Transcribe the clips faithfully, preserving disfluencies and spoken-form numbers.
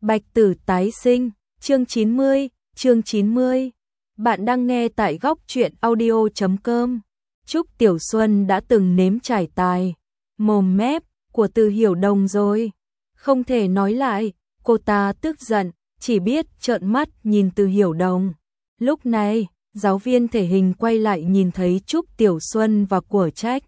Bạch Tử tái sinh, chương chín mươi, chương chín mươi. Bạn đang nghe tại góc truyện audio chấm com. Trúc Tiểu Xuân đã từng nếm trải tài mồm mép của Từ Hiểu Đồng rồi. Không thể nói lại, cô ta tức giận, chỉ biết trợn mắt nhìn Từ Hiểu Đồng. Lúc này, giáo viên thể hình quay lại nhìn thấy Trúc Tiểu Xuân và của trách.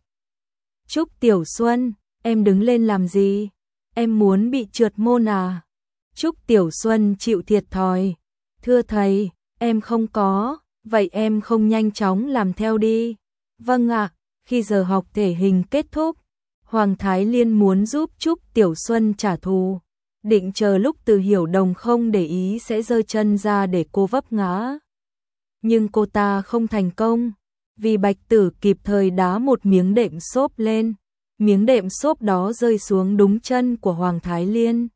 Trúc Tiểu Xuân, em đứng lên làm gì? Em muốn bị trượt môn à? Trúc Tiểu Xuân chịu thiệt thòi. Thưa thầy, em không có, vậy em không nhanh chóng làm theo đi. Vâng ạ, khi giờ học thể hình kết thúc, Hoàng Thái Liên muốn giúp Trúc Tiểu Xuân trả thù. Định chờ lúc Từ Hiểu Đồng không để ý sẽ giơ chân ra để cô vấp ngã. Nhưng cô ta không thành công, vì Bạch Tử kịp thời đá một miếng đệm xốp lên. Miếng đệm xốp đó rơi xuống đúng chân của Hoàng Thái Liên.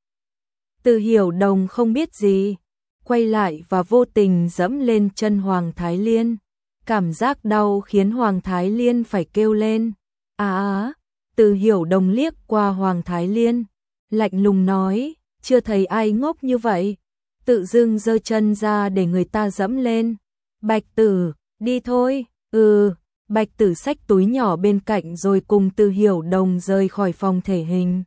Từ Hiểu Đồng không biết gì, quay lại và vô tình dẫm lên chân Hoàng Thái Liên. Cảm giác đau khiến Hoàng Thái Liên phải kêu lên. À á, Từ Hiểu Đồng liếc qua Hoàng Thái Liên, lạnh lùng nói, chưa thấy ai ngốc như vậy. Tự dưng giơ chân ra để người ta dẫm lên. Bạch Tử, đi thôi, ừ. Bạch Tử xách túi nhỏ bên cạnh rồi cùng Từ Hiểu Đồng rời khỏi phòng thể hình.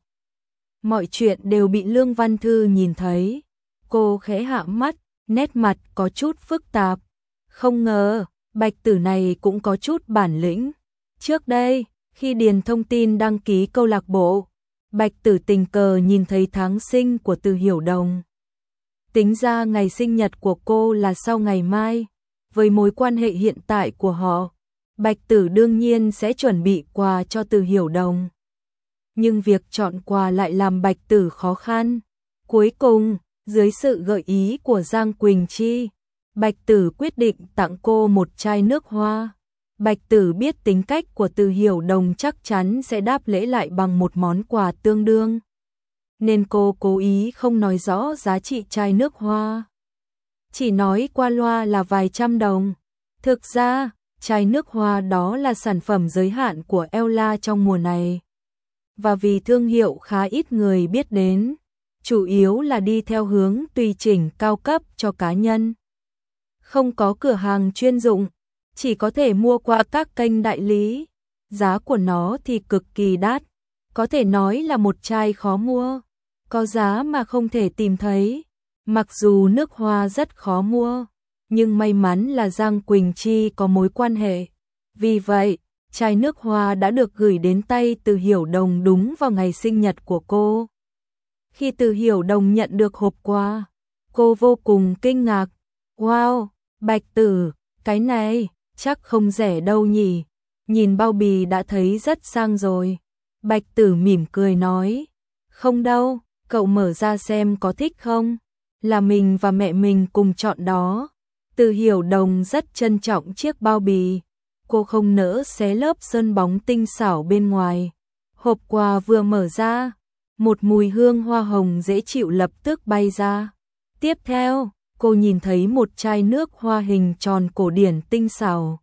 Mọi chuyện đều bị Lương Văn Thư nhìn thấy. Cô khẽ hạ mắt, nét mặt có chút phức tạp. Không ngờ, Bạch Tử này cũng có chút bản lĩnh. Trước đây, khi điền thông tin đăng ký câu lạc bộ, Bạch Tử tình cờ nhìn thấy tháng sinh của Từ Hiểu Đồng. Tính ra ngày sinh nhật của cô là sau ngày mai. Với mối quan hệ hiện tại của họ, Bạch Tử đương nhiên sẽ chuẩn bị quà cho Từ Hiểu Đồng. Nhưng việc chọn quà lại làm Bạch Tử khó khăn. Cuối cùng, dưới sự gợi ý của Giang Quỳnh Chi, Bạch Tử quyết định tặng cô một chai nước hoa. Bạch Tử biết tính cách của Từ Hiểu Đồng chắc chắn sẽ đáp lễ lại bằng một món quà tương đương. Nên cô cố ý không nói rõ giá trị chai nước hoa. Chỉ nói qua loa là vài trăm đồng. Thực ra, chai nước hoa đó là sản phẩm giới hạn của Ella trong mùa này. Và vì thương hiệu khá ít người biết đến, chủ yếu là đi theo hướng tùy chỉnh cao cấp cho cá nhân. Không có cửa hàng chuyên dụng, chỉ có thể mua qua các kênh đại lý. Giá của nó thì cực kỳ đắt, có thể nói là một chai khó mua, có giá mà không thể tìm thấy. Mặc dù nước hoa rất khó mua, nhưng may mắn là Giang Quỳnh Chi có mối quan hệ. Vì vậy, chai nước hoa đã được gửi đến tay Từ Hiểu Đồng đúng vào ngày sinh nhật của cô. Khi Từ Hiểu Đồng nhận được hộp quà, cô vô cùng kinh ngạc. Wow, Bạch Tử, cái này chắc không rẻ đâu nhỉ? Nhìn bao bì đã thấy rất sang rồi. Bạch Tử mỉm cười nói, không đâu, cậu mở ra xem có thích không? Là mình và mẹ mình cùng chọn đó. Từ Hiểu Đồng rất trân trọng chiếc bao bì. Cô không nỡ xé lớp sơn bóng tinh xảo bên ngoài. Hộp quà vừa mở ra, một mùi hương hoa hồng dễ chịu lập tức bay ra. Tiếp theo, cô nhìn thấy một chai nước hoa hình tròn cổ điển tinh xảo.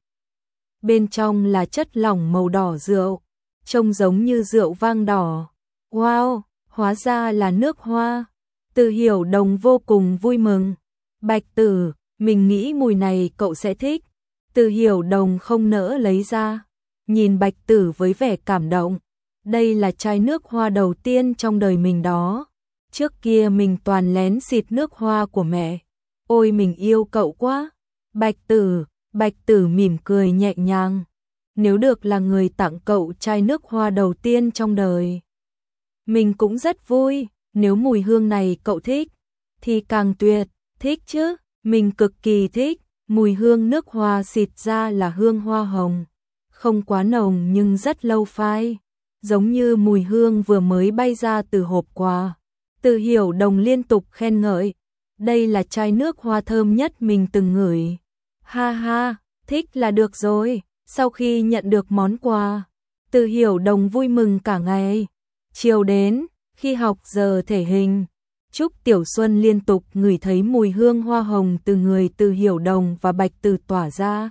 Bên trong là chất lỏng màu đỏ rượu, trông giống như rượu vang đỏ. Wow, hóa ra là nước hoa. Từ Hiểu Đồng vô cùng vui mừng. Bạch Tử, mình nghĩ mùi này cậu sẽ thích. Từ Hiểu Đồng không nỡ lấy ra, nhìn Bạch Tử với vẻ cảm động. Đây là chai nước hoa đầu tiên trong đời mình đó. Trước kia mình toàn lén xịt nước hoa của mẹ. Ôi mình yêu cậu quá. Bạch Tử, Bạch Tử mỉm cười nhẹ nhàng. Nếu được là người tặng cậu chai nước hoa đầu tiên trong đời, mình cũng rất vui. Nếu mùi hương này cậu thích, thì càng tuyệt. Thích chứ, mình cực kỳ thích. Mùi hương nước hoa xịt ra là hương hoa hồng, không quá nồng nhưng rất lâu phai, giống như mùi hương vừa mới bay ra từ hộp quà. Từ Hiểu Đồng liên tục khen ngợi, đây là chai nước hoa thơm nhất mình từng ngửi. Ha ha, thích là được rồi. Sau khi nhận được món quà, Từ Hiểu Đồng vui mừng cả ngày. Chiều đến, khi học giờ thể hình, Trúc Tiểu Xuân liên tục ngửi thấy mùi hương hoa hồng từ người Từ Hiểu Đồng và Bạch Tử tỏa ra.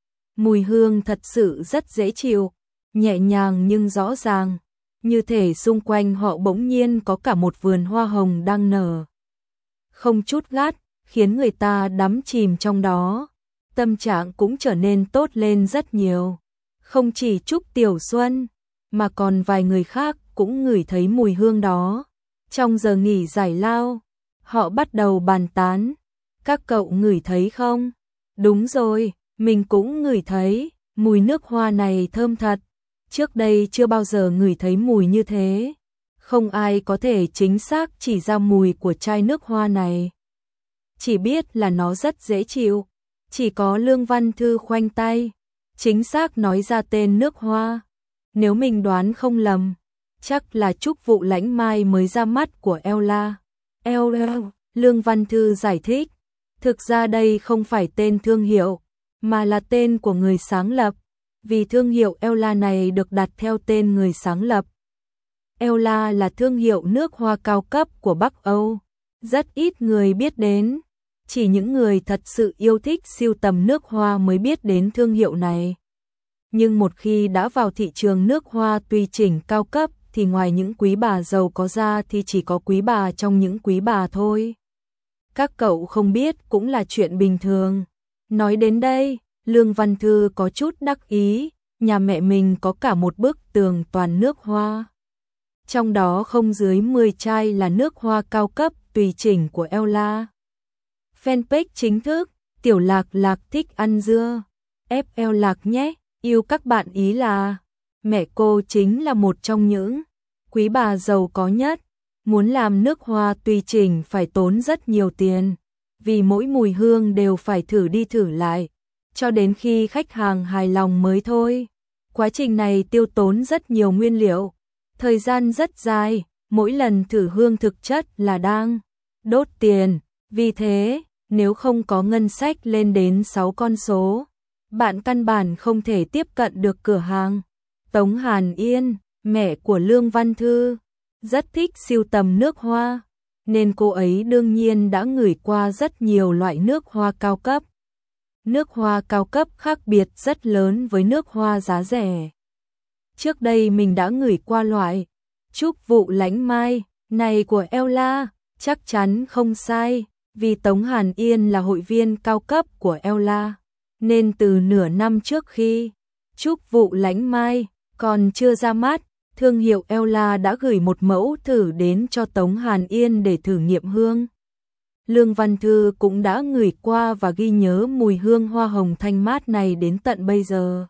Mùi hương thật sự rất dễ chịu, nhẹ nhàng nhưng rõ ràng, như thể xung quanh họ bỗng nhiên có cả một vườn hoa hồng đang nở. không chút gắt, khiến người ta đắm chìm trong đó. Tâm trạng cũng trở nên tốt lên rất nhiều. Không chỉ Trúc Tiểu Xuân, mà còn vài người khác cũng ngửi thấy mùi hương đó. Trong giờ nghỉ giải lao, họ bắt đầu bàn tán. Các cậu ngửi thấy không? Đúng rồi, mình cũng ngửi thấy, mùi nước hoa này thơm thật. Trước đây chưa bao giờ ngửi thấy mùi như thế. Không ai có thể chính xác chỉ ra mùi của chai nước hoa này. Chỉ biết là nó rất dễ chịu. Chỉ có Lương Văn Thư khoanh tay, chính xác nói ra tên nước hoa. Nếu mình đoán không lầm, chắc là Trúc Vụ Lãnh Mai mới ra mắt của Ella. Ella, Lương Văn Thư giải thích, thực ra đây không phải tên thương hiệu, mà là tên của người sáng lập, vì thương hiệu Ella này được đặt theo tên người sáng lập. Ella là thương hiệu nước hoa cao cấp của Bắc Âu, rất ít người biết đến. Chỉ những người thật sự yêu thích sưu tầm nước hoa mới biết đến thương hiệu này. Nhưng một khi đã vào thị trường nước hoa tùy chỉnh cao cấp thì ngoài những quý bà giàu có ra thì chỉ có quý bà trong những quý bà thôi. Các cậu không biết cũng là chuyện bình thường. Nói đến đây, Lương Văn Thư có chút đắc ý, nhà mẹ mình có cả một bức tường toàn nước hoa. Trong đó không dưới mười chai là nước hoa cao cấp tùy chỉnh của Ella. Fanpage chính thức, Tiểu Lạc Lạc thích ăn dưa. ép lờ Lạc nhé, yêu các bạn ý là. Mẹ cô chính là một trong những quý bà giàu có nhất. Muốn làm nước hoa tùy chỉnh phải tốn rất nhiều tiền. Vì mỗi mùi hương đều phải thử đi thử lại. Cho đến khi khách hàng hài lòng mới thôi. Quá trình này tiêu tốn rất nhiều nguyên liệu. Thời gian rất dài, mỗi lần thử hương thực chất là đang đốt tiền. Vì thế, nếu không có ngân sách lên đến sáu con số, bạn căn bản không thể tiếp cận được cửa hàng. Tống Hàn Yên, mẹ của Lương Văn Thư, rất thích sưu tầm nước hoa, nên cô ấy đương nhiên đã ngửi qua rất nhiều loại nước hoa cao cấp. Nước hoa cao cấp khác biệt rất lớn với nước hoa giá rẻ. Trước đây mình đã ngửi qua loại Trúc Vụ Lãnh Mai này của Ella, chắc chắn không sai. Vì Tống Hàn Yên là hội viên cao cấp của Ella, nên từ nửa năm trước khi Trúc Vụ Lãnh Mai còn chưa ra mắt, thương hiệu Ella đã gửi một mẫu thử đến cho Tống Hàn Yên để thử nghiệm hương. Lương Văn Thư cũng đã ngửi qua và ghi nhớ mùi hương hoa hồng thanh mát này đến tận bây giờ.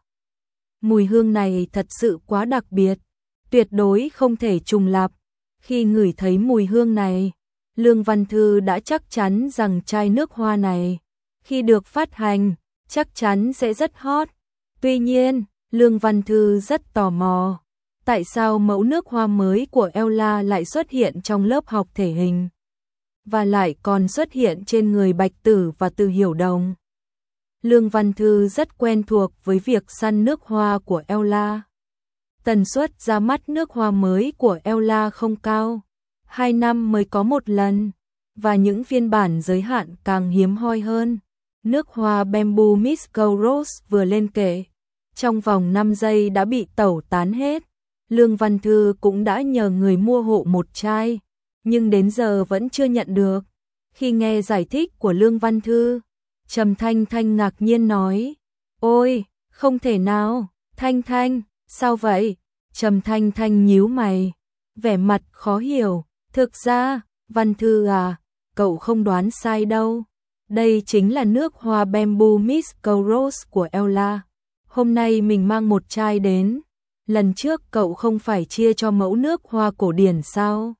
Mùi hương này thật sự quá đặc biệt, tuyệt đối không thể trùng lặp. Khi ngửi thấy mùi hương này, Lương Văn Thư đã chắc chắn rằng chai nước hoa này, khi được phát hành, chắc chắn sẽ rất hot. Tuy nhiên, Lương Văn Thư rất tò mò, tại sao mẫu nước hoa mới của Ella lại xuất hiện trong lớp học thể hình, và lại còn xuất hiện trên người Bạch Tử và Từ Hiểu Đồng. Lương Văn Thư rất quen thuộc với việc săn nước hoa của Ella. Tần suất ra mắt nước hoa mới của Ella không cao. Hai năm mới có một lần, và những phiên bản giới hạn càng hiếm hoi hơn. Nước hoa Bamboo Misco Rose vừa lên kệ, trong vòng năm giây đã bị tẩu tán hết. Lương Văn Thư cũng đã nhờ người mua hộ một chai, nhưng đến giờ vẫn chưa nhận được. Khi nghe giải thích của Lương Văn Thư, Trầm Thanh Thanh ngạc nhiên nói, ôi, không thể nào, Thanh Thanh, sao vậy? Trầm Thanh Thanh nhíu mày, vẻ mặt khó hiểu. Thực ra, Văn Thư à, cậu không đoán sai đâu. Đây chính là nước hoa Bamboo Misco Rose của Ella. Hôm nay mình mang một chai đến. Lần trước cậu không phải chia cho mẫu nước hoa cổ điển sao?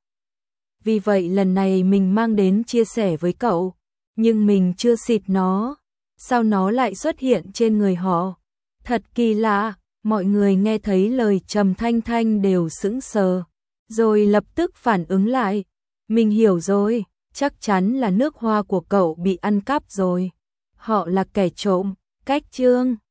Vì vậy lần này mình mang đến chia sẻ với cậu. Nhưng mình chưa xịt nó. Sao nó lại xuất hiện trên người họ? Thật kỳ lạ. Mọi người nghe thấy lời Trầm Thanh Thanh đều sững sờ, rồi lập tức phản ứng lại. Mình hiểu rồi, chắc chắn là nước hoa của cậu bị ăn cắp rồi. Họ là kẻ trộm. Cách chương